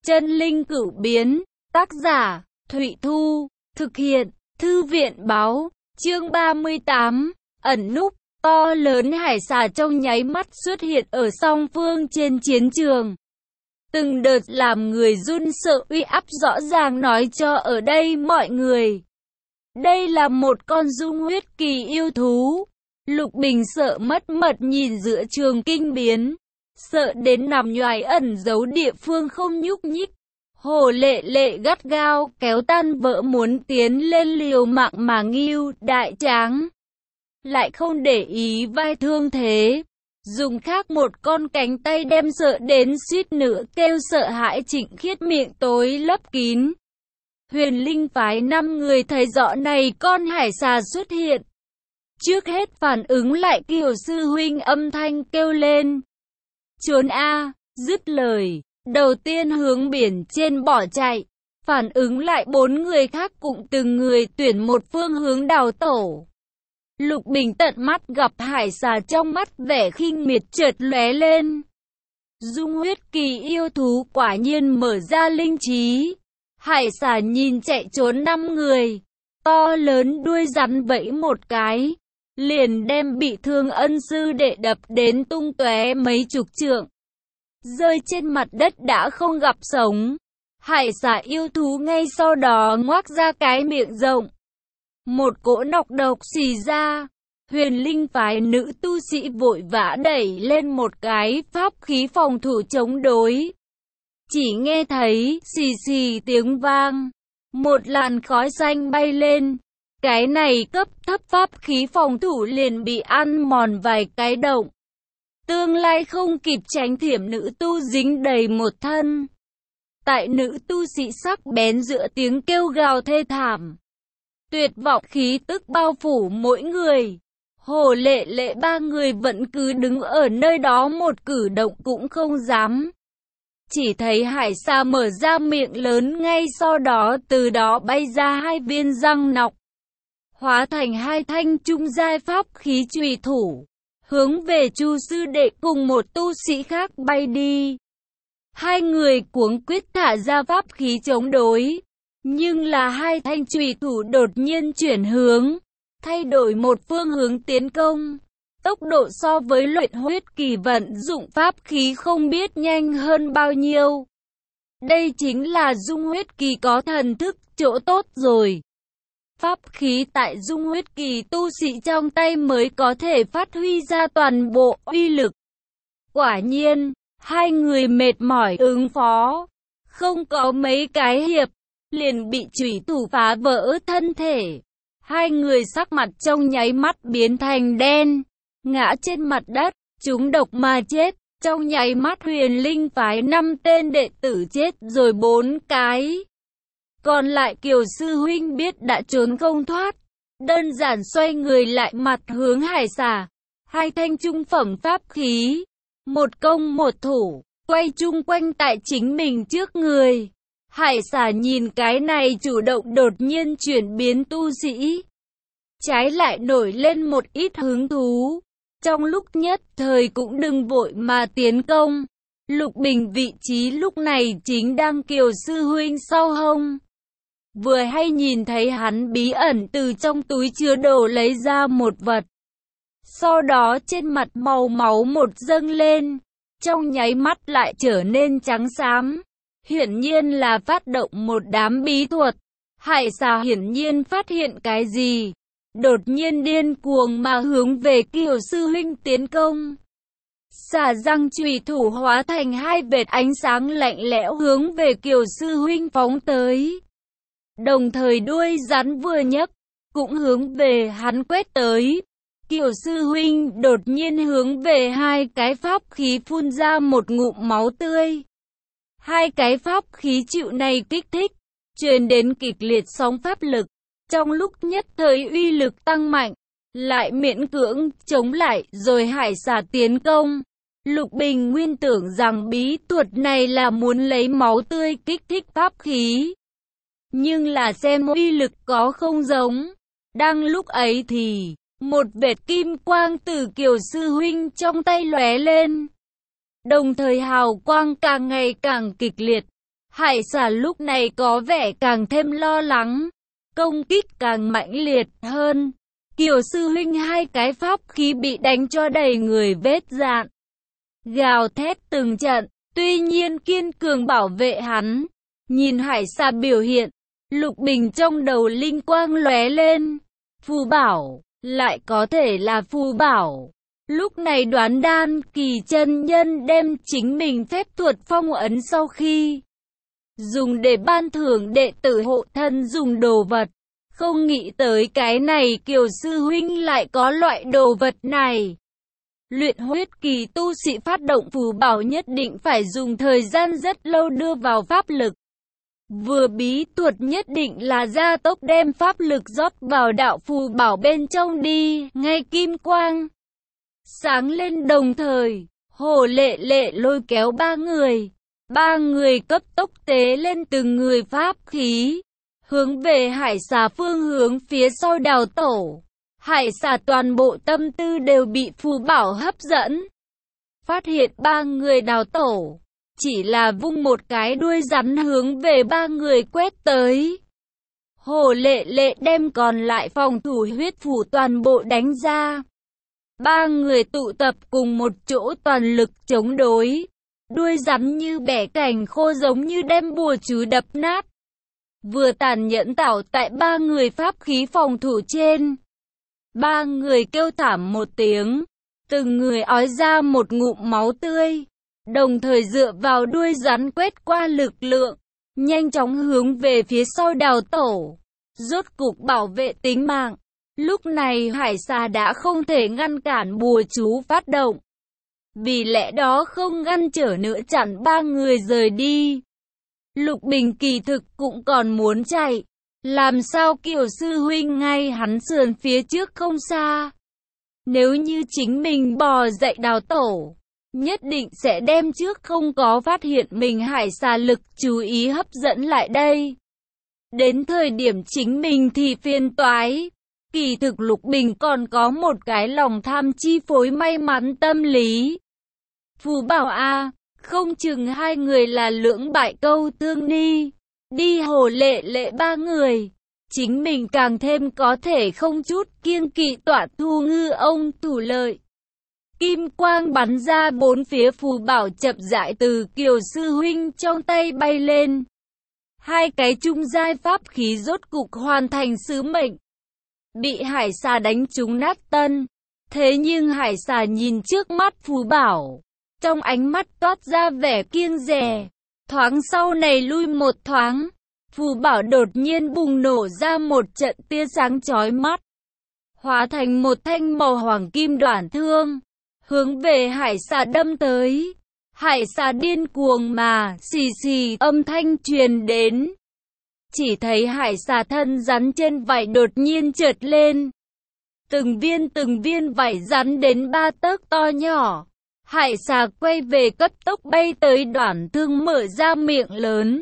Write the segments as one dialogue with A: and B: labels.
A: Chân linh cửu biến, tác giả, Thụy Thu, thực hiện, Thư viện báo, chương 38, ẩn núp, to lớn hải xà trong nháy mắt xuất hiện ở song phương trên chiến trường. Từng đợt làm người run sợ uy áp rõ ràng nói cho ở đây mọi người. Đây là một con dung huyết kỳ yêu thú. Lục Bình sợ mất mật nhìn giữa trường kinh biến, sợ đến nằm nhoài ẩn giấu địa phương không nhúc nhích. Hồ Lệ Lệ gắt gao kéo tan vợ muốn tiến lên liều mạng mà Ngưu Đại Tráng lại không để ý vai thương thế, dùng khác một con cánh tay đem sợ đến suýt nữa kêu sợ hãi Trịnh Khiết miệng tối lấp kín. Huyền Linh phái 5 người thấy rõ này con hải xà xuất hiện, trước hết phản ứng lại Kiều sư huynh âm thanh kêu lên. Trốn a! Dứt lời, đầu tiên hướng biển trên bỏ chạy, phản ứng lại 4 người khác cũng từng người tuyển một phương hướng đào tổ. Lục Bình tận mắt gặp hải xà trong mắt vẻ khinh miệt chợt lóe lên. Dung huyết kỳ yêu thú quả nhiên mở ra linh trí. Hải xà nhìn chạy trốn 5 người, to lớn đuôi rắn vẫy một cái, liền đem bị thương ân sư đệ đập đến tung tóe mấy chục trượng, rơi trên mặt đất đã không gặp sống. Hải xà yêu thú ngay sau đó ngoác ra cái miệng rộng, một cỗ nọc độc xì ra. Huyền Linh phái nữ tu sĩ vội vã đẩy lên một cái pháp khí phòng thủ chống đối. Chỉ nghe thấy xì xì tiếng vang, một làn khói xanh bay lên. Cái này cấp thấp pháp khí phòng thủ liền bị ăn mòn vài cái động. Tương lai không kịp tránh thiểm nữ tu dính đầy một thân. Tại nữ tu sĩ sắc bén giữa tiếng kêu gào thê thảm, tuyệt vọng khí tức bao phủ mỗi người. Hồ Lệ Lệ 3 người vẫn cứ đứng ở nơi đó một cử động cũng không dám. Chỉ thấy hải xà mở ra miệng lớn, ngay sau đó từ đó bay ra 2 viên răng nọc, hóa thành 2 thanh trung giai pháp khí chùy thủ, hướng về Chu sư đệ cùng một tu sĩ khác bay đi. 2 người cuống quyết thả ra pháp khí chống đối, nhưng là 2 thanh chùy thủ đột nhiên chuyển hướng, thay đổi một phương hướng tiến công. Tốc độ so với luyện huyết kỳ vận dụng pháp khí không biết nhanh hơn bao nhiêu. Đây chính là dung huyết kỳ có thần thức chỗ tốt rồi. Pháp khí tại dung huyết kỳ tu sĩ trong tay mới có thể phát huy ra toàn bộ uy lực. Quả nhiên, 2 người mệt mỏi ứng phó, không có mấy cái hiệp, liền bị chủy thủ phá vỡ thân thể. 2 người sắc mặt trong nháy mắt biến thành đen, ngã trên mặt đất, trúng độc mà chết. Trong nháy mắt Huyền Linh phái 5 tên đệ tử chết rồi 4 cái. Còn lại Kiều sư huynh biết đã trốn không thoát, đơn giản xoay người lại mặt hướng hải xà. 2 thanh trung phẩm pháp khí, một công một thủ, quay chung quanh tại chính mình trước người. Hải xà nhìn cái này chủ động đột nhiên chuyển biến tu sĩ, trái lại nổi lên một ít hứng thú. Trong lúc nhất thời cũng đừng vội mà tiến công. Lục Bình vị trí lúc này chính đang Kiều sư huynh sau hông. Vừa hay nhìn thấy hắn bí ẩn từ trong túi chứa đồ lấy ra một vật. Sau đó trên mặt màu máu một dâng lên, trong nháy mắt lại trở nên trắng xám. Hiển nhiên là phát động một đám bí thuật. Hải xà hiển nhiên phát hiện cái gì, đột nhiên điên cuồng mà hướng về Kiều sư huynh tiến công. Xà răng chùy thủ hóa thành 2 vệt ánh sáng lạnh lẽo hướng về Kiều sư huynh phóng tới. Đồng thời đuôi rắn vừa nhấc, cũng hướng về hắn quét tới. Kiều sư huynh đột nhiên hướng về 2 cái pháp khí phun ra một ngụm máu tươi. 2 cái pháp khí chịu này kích thích, truyền đến kịch liệt sóng pháp lực. Trong lúc nhất thời uy lực tăng mạnh, lại miễn cưỡng chống lại rồi hải xà tiến công. Lục Bình nguyên tưởng rằng bí thuật này là muốn lấy máu tươi kích thích pháp khí, nhưng là xem uy lực có không giống. Đang lúc ấy thì một vệt kim quang từ Kiều sư huynh trong tay lóe lên, đồng thời hào quang càng ngày càng kịch liệt. Hải xà lúc này có vẻ càng thêm lo lắng, công kích càng mãnh liệt hơn. Kiều sư huynh hai cái pháp khí bị đánh cho đầy người vết rạn, gào thét từng trận, tuy nhiên kiên cường bảo vệ hắn. Nhìn hải xà biểu hiện, Lục Bình trong đầu linh quang lóe lên. Phù bảo, lại có thể là phù bảo. Lúc này Đoán Đan Kỳ chân nhân đem chính mình phép thuật phong ấn sau khi dùng để ban thưởng đệ tử hộ thân dùng đồ vật. Không nghĩ tới cái này Kiều sư huynh lại có loại đồ vật này. Luyện huyết kỳ tu sĩ phát động phù bảo nhất định phải dùng thời gian rất lâu đưa vào pháp lực. Vừa bí thuật nhất định là gia tốc đem pháp lực rót vào đạo phù bảo bên trong đi, ngay kim quang sáng lên đồng thời, Hồ Lệ Lệ lôi kéo ba người cấp tốc tế lên từng người pháp khí, hướng về hải xà phương hướng phía sau đào tổ. Hải xà toàn bộ tâm tư đều bị phù bảo hấp dẫn. Phát hiện ba người đào tổ, chỉ là vung một cái đuôi rắn hướng về ba người quét tới. Hồ Lệ Lệ đem còn lại phòng thủ huyết phủ toàn bộ đánh ra. Ba người tụ tập cùng một chỗ toàn lực chống đối. Đuôi rắn như bẻ cành khô giống như đem bùa chú đập nát. Vừa tàn nhẫn tạo tại ba người pháp khí phòng thủ trên. Ba người kêu thảm một tiếng, từng người ói ra một ngụm máu tươi, đồng thời dựa vào đuôi rắn quét qua lực lượng, nhanh chóng hướng về phía sau đào tổ, rốt cục bảo vệ tính mạng. Lúc này hải xà đã không thể ngăn cản bùa chú phát động, vì lẽ đó không ngăn trở nữa chặn ba người rời đi. Lục Bình kỳ thực cũng còn muốn chạy, làm sao Kiều sư huynh ngay hắn sườn phía trước không xa. Nếu như chính mình bò dậy đào tổ, nhất định sẽ đem trước không có phát hiện mình hải xà lực chú ý hấp dẫn lại đây. Đến thời điểm chính mình thì phiền toái. Kỳ thực Lục Bình còn có một cái lòng tham chi phối may mắn tâm lý. Phù bảo a, không chừng hai người là lưỡng bại câu thương ni. Đi Hồ Lệ Lệ ba người, chính mình càng thêm có thể không chút kiêng kỵ tỏa thu ngư ông thủ lợi. Kim quang bắn ra bốn phía, phù bảo chậm rãi từ Kiều sư huynh trong tay bay lên. Hai cái trung giai pháp khí rốt cục hoàn thành sứ mệnh. Bị hải xà đánh trúng nát tân. Thế nhưng hải xà nhìn trước mắt phù bảo, trong ánh mắt toát ra vẻ kiêng dè. Thoáng sau này lui một thoáng, phù bảo đột nhiên bùng nổ ra một trận tia sáng chói mắt, hóa thành một thanh màu hoàng kim đoản thương, hướng về hải xà đâm tới. Hải xà điên cuồng mà xì xì âm thanh truyền đến. Chỉ thấy hải xà thân rắn trên vảy đột nhiên trượt lên. Từng viên vảy rắn đến 3 tấc to nhỏ. Hải xà quay về cấp tốc bay tới đoản thương, mở ra miệng lớn.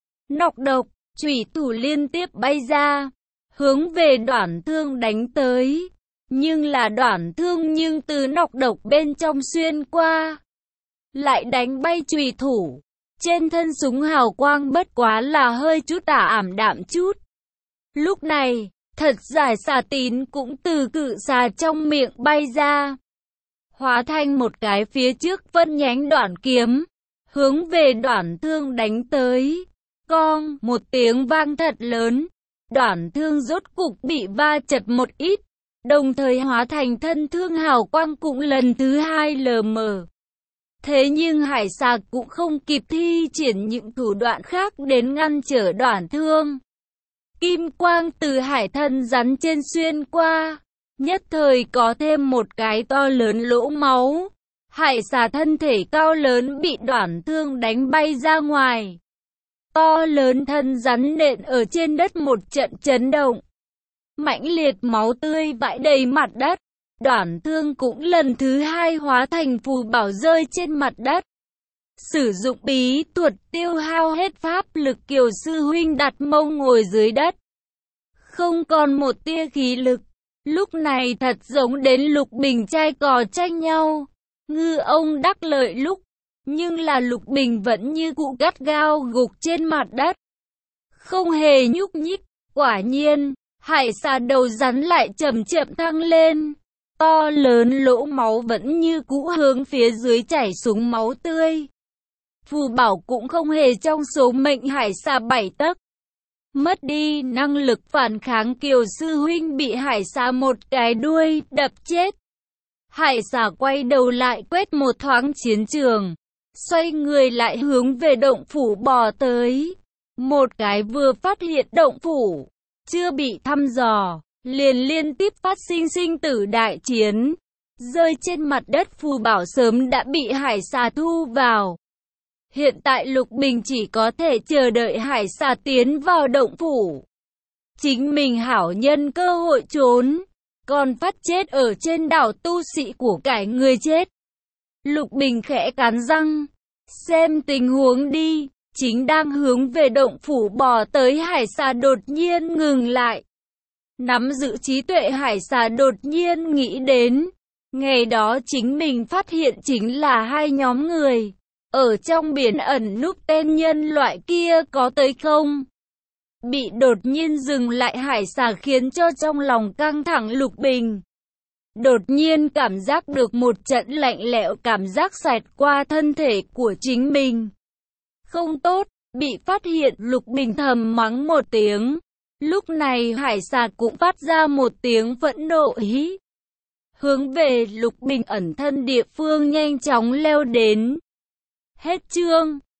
A: Nọc độc, chủy thủ liên tiếp bay ra, hướng về đoản thương đánh tới. Nhưng là đoản thương nhưng từ nọc độc bên trong xuyên qua, lại đánh bay chủy thủ. Trên thân súng hào quang bất quá là hơi chút ảm đạm chút. Lúc này, thật giải xà tín cũng từ cự xà trong miệng bay ra, hóa thành một cái phía trước phân nhánh đoạn kiếm, hướng về đoản thương đánh tới. Cong, một tiếng vang thật lớn, đoản thương rốt cục bị va chật một ít, đồng thời hóa thành thân thương hào quang cũng lần thứ hai lờ mờ. Thế nhưng hải xà cũng không kịp thi triển những thủ đoạn khác đến ngăn trở đoản thương. Kim quang từ hải thân rắn trên xuyên qua, nhất thời có thêm một cái to lớn lỗ máu. Hải xà thân thể cao lớn bị đoản thương đánh bay ra ngoài. To lớn thân rắn nện ở trên đất một trận chấn động. Mãnh liệt máu tươi vãi đầy mặt đất. Đoản thương cũng lần thứ hai hóa thành phù bảo rơi trên mặt đất. Sử dụng bí thuật tiêu hao hết pháp lực, Kiều sư huynh đặt mông ngồi dưới đất, không còn một tia khí lực. Lúc này thật giống đến Lục Bình trai cò tranh nhau. Ngư ông đắc lợi lúc Nhưng là Lục Bình vẫn như cũ gắt gao gục trên mặt đất, không hề nhúc nhích. Quả nhiên, hải xà đầu rắn lại chậm chậm thăng lên. To lớn lỗ máu vẫn như cũ hướng phía dưới chảy xuống máu tươi. Phù bảo cũng không hề trong số mệnh hải xà 7 tấc. Mất đi năng lực phản kháng, Kiều sư huynh bị hải xà một cái đuôi đập chết. Hải xà quay đầu lại quét một thoáng chiến trường, xoay người lại hướng về động phủ bò tới. Một cái vừa phát hiện động phủ chưa bị thăm dò, liền liên tiếp phát sinh sinh tử đại chiến. Rơi trên mặt đất phù bảo sớm đã bị hải xà thu vào. Hiện tại Lục Bình chỉ có thể chờ đợi hải xà tiến vào động phủ, chính mình hảo nhân cơ hội trốn, còn phát chết ở trên đảo tu sĩ của cải người chết. Lục Bình khẽ cắn răng, xem tình huống đi. Chính đang hướng về động phủ bò tới hải xà đột nhiên ngừng lại. Nắm giữ trí tuệ hải xà đột nhiên nghĩ đến, ngày đó chính mình phát hiện chính là hai nhóm người ở trong biển ẩn núp, tên nhân loại kia có tới không? Bị đột nhiên dừng lại hải xà khiến cho trong lòng căng thẳng. Lục Bình đột nhiên cảm giác được một trận lạnh lẽo cảm giác xẹt qua thân thể của chính mình. Không tốt, bị phát hiện. Lục Bình thầm mắng một tiếng. Lúc này hải xà cũng phát ra một tiếng phẫn nộ hí, hướng về Lục Bình ẩn thân địa phương nhanh chóng leo đến. Hết chương.